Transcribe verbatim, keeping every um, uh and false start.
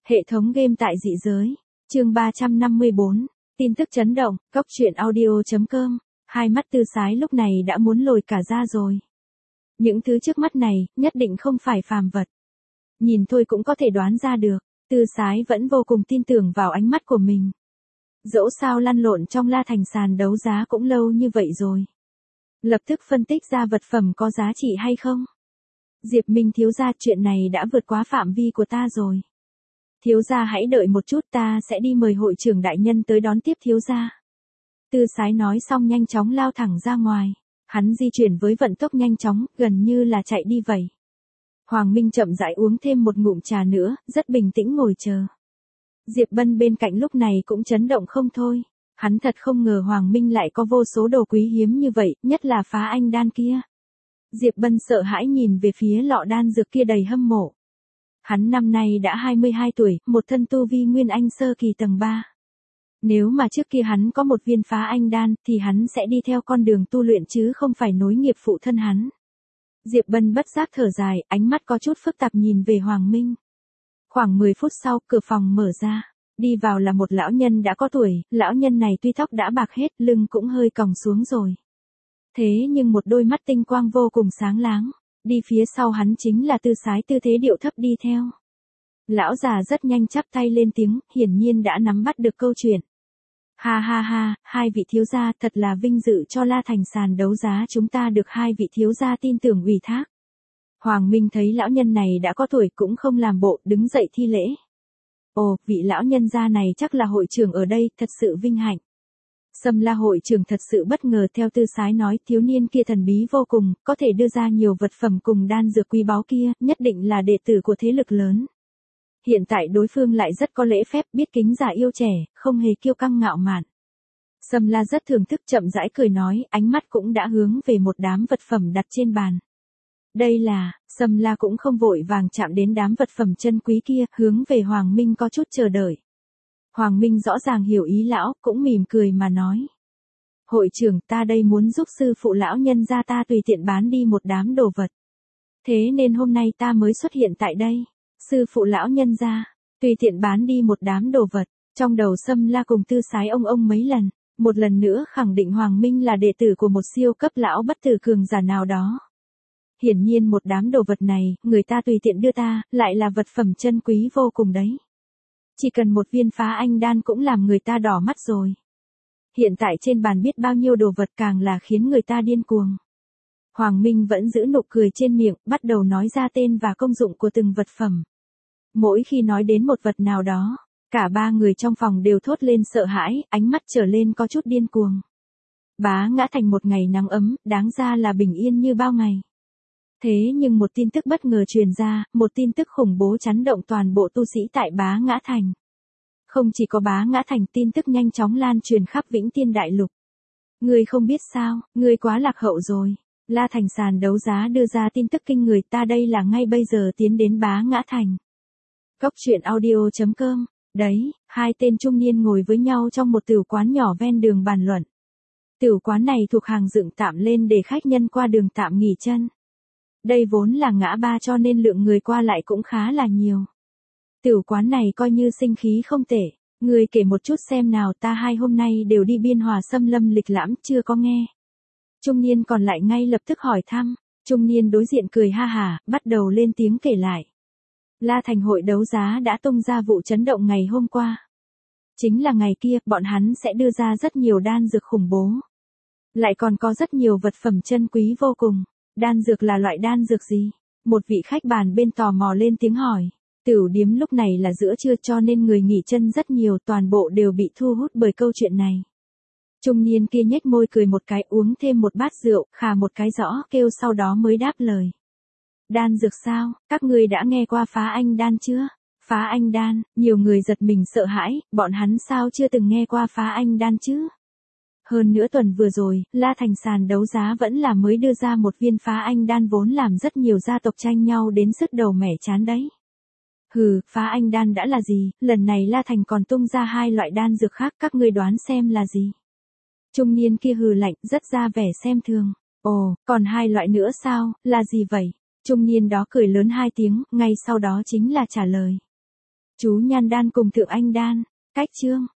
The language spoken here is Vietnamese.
Hệ thống game tại dị giới. Chương ba trăm năm mươi bốn. Tin tức chấn động, cốc truyện audio chấm com. Hai mắt Tư Sái lúc này đã muốn lồi cả da rồi. Những thứ trước mắt này, nhất định không phải phàm vật. Nhìn thôi cũng có thể đoán ra được, Tư Sái vẫn vô cùng tin tưởng vào ánh mắt của mình. Dẫu sao lăn lộn trong La Thành sàn đấu giá cũng lâu như vậy rồi. Lập tức phân tích ra vật phẩm có giá trị hay không. Diệp Minh thiếu gia, chuyện này đã vượt quá phạm vi của ta rồi. Thiếu gia hãy đợi một chút, ta sẽ đi mời hội trưởng đại nhân tới đón tiếp thiếu gia. Tư Sái nói xong nhanh chóng lao thẳng ra ngoài. Hắn di chuyển với vận tốc nhanh chóng, gần như là chạy đi vậy. Hoàng Minh chậm rãi uống thêm một ngụm trà nữa, rất bình tĩnh ngồi chờ. Diệp Bân bên cạnh lúc này cũng chấn động không thôi. Hắn thật không ngờ Hoàng Minh lại có vô số đồ quý hiếm như vậy, nhất là phá anh đan kia. Diệp Bân sợ hãi nhìn về phía lọ đan dược kia đầy hâm mộ. Hắn năm nay đã hai mươi hai tuổi, một thân tu vi nguyên anh sơ kỳ tầng ba. Nếu mà trước kia hắn có một viên phá anh đan, thì hắn sẽ đi theo con đường tu luyện chứ không phải nối nghiệp phụ thân hắn. Diệp Bân bất giác thở dài, ánh mắt có chút phức tạp nhìn về Hoàng Minh. Khoảng mười phút sau, cửa phòng mở ra. Đi vào là một lão nhân đã có tuổi, lão nhân này tuy tóc đã bạc hết, lưng cũng hơi còng xuống rồi. Thế nhưng một đôi mắt tinh quang vô cùng sáng láng. Đi phía sau hắn chính là Tư Sái tư thế điệu thấp đi theo. Lão già rất nhanh chắp tay lên tiếng, hiển nhiên đã nắm bắt được câu chuyện. Ha ha ha, hai vị thiếu gia, thật là vinh dự cho La Thành sàn đấu giá chúng ta được hai vị thiếu gia tin tưởng ủy thác. Hoàng Minh thấy lão nhân này đã có tuổi cũng không làm bộ, đứng dậy thi lễ. Ồ, vị lão nhân gia này chắc là hội trưởng ở đây, thật sự vinh hạnh. Sâm La hội trưởng thật sự bất ngờ, theo Tư Sái nói, thiếu niên kia thần bí vô cùng, có thể đưa ra nhiều vật phẩm cùng đan dược quý báu kia, nhất định là đệ tử của thế lực lớn. Hiện tại đối phương lại rất có lễ phép, biết kính già yêu trẻ, không hề kiêu căng ngạo mạn. Sâm La rất thưởng thức, chậm rãi cười nói, ánh mắt cũng đã hướng về một đám vật phẩm đặt trên bàn. Đây là, Sâm La cũng không vội vàng chạm đến đám vật phẩm chân quý kia, hướng về Hoàng Minh có chút chờ đợi. Hoàng Minh rõ ràng hiểu ý lão, cũng mỉm cười mà nói. Hội trưởng, ta đây muốn giúp sư phụ lão nhân gia ta tùy tiện bán đi một đám đồ vật. Thế nên hôm nay ta mới xuất hiện tại đây. Sư phụ lão nhân gia, tùy tiện bán đi một đám đồ vật. Trong đầu Sâm La cùng Tư Sái ông ông mấy lần, một lần nữa khẳng định Hoàng Minh là đệ tử của một siêu cấp lão bất tử cường giả nào đó. Hiển nhiên một đám đồ vật này, người ta tùy tiện đưa ta, lại là vật phẩm chân quý vô cùng đấy. Chỉ cần một viên phá anh đan cũng làm người ta đỏ mắt rồi. Hiện tại trên bàn biết bao nhiêu đồ vật, càng là khiến người ta điên cuồng. Hoàng Minh vẫn giữ nụ cười trên miệng, bắt đầu nói ra tên và công dụng của từng vật phẩm. Mỗi khi nói đến một vật nào đó, cả ba người trong phòng đều thốt lên sợ hãi, ánh mắt trở lên có chút điên cuồng. Bá Ngã Thành một ngày nắng ấm, đáng ra là bình yên như bao ngày. Thế nhưng một tin tức bất ngờ truyền ra, một tin tức khủng bố chấn động toàn bộ tu sĩ tại Bá Ngã Thành. Không chỉ có Bá Ngã Thành, tin tức nhanh chóng lan truyền khắp Vĩnh Tiên Đại Lục. Ngươi không biết sao, ngươi quá lạc hậu rồi. La Thành sàn đấu giá đưa ra tin tức kinh người, ta đây là ngay bây giờ tiến đến Bá Ngã Thành. Cốc truyện audio chấm com. Đấy, hai tên trung niên ngồi với nhau trong một tửu quán nhỏ ven đường bàn luận. Tửu quán này thuộc hàng dựng tạm lên để khách nhân qua đường tạm nghỉ chân. Đây vốn là ngã ba cho nên lượng người qua lại cũng khá là nhiều. Tửu quán này coi như sinh khí không tệ. Người kể một chút xem nào, ta hai hôm nay đều đi Biên Hòa xâm lâm lịch lãm, chưa có nghe. Trung niên còn lại ngay lập tức hỏi thăm. Trung niên đối diện cười ha hả, bắt đầu lên tiếng kể lại. La Thành hội đấu giá đã tung ra vụ chấn động ngày hôm qua. Chính là ngày kia, bọn hắn sẽ đưa ra rất nhiều đan dược khủng bố. Lại còn có rất nhiều vật phẩm chân quý vô cùng. Đan dược là loại đan dược gì? Một vị khách bàn bên tò mò lên tiếng hỏi. Tửu điếm lúc này là giữa trưa cho nên người nghỉ chân rất nhiều, toàn bộ đều bị thu hút bởi câu chuyện này. Trung niên kia nhếch môi cười một cái, uống thêm một bát rượu, khà một cái rõ, kêu sau đó mới đáp lời. Đan dược sao, các ngươi đã nghe qua phá anh đan chưa? Phá anh đan, nhiều người giật mình sợ hãi, bọn hắn sao chưa từng nghe qua phá anh đan chứ? Hơn nữa tuần vừa rồi, La Thành sàn đấu giá vẫn là mới đưa ra một viên phá anh đan vốn làm rất nhiều gia tộc tranh nhau đến sứt đầu mẻ chán đấy. Hừ, phá anh đan đã là gì, lần này La Thành còn tung ra hai loại đan dược khác, các ngươi đoán xem là gì? Trung niên kia hừ lạnh, rất ra vẻ xem thường. Ồ, còn hai loại nữa sao, là gì vậy? Trung niên đó cười lớn hai tiếng, ngay sau đó chính là trả lời. Chú Nhan Đan cùng Thượng Anh Đan, cách chương.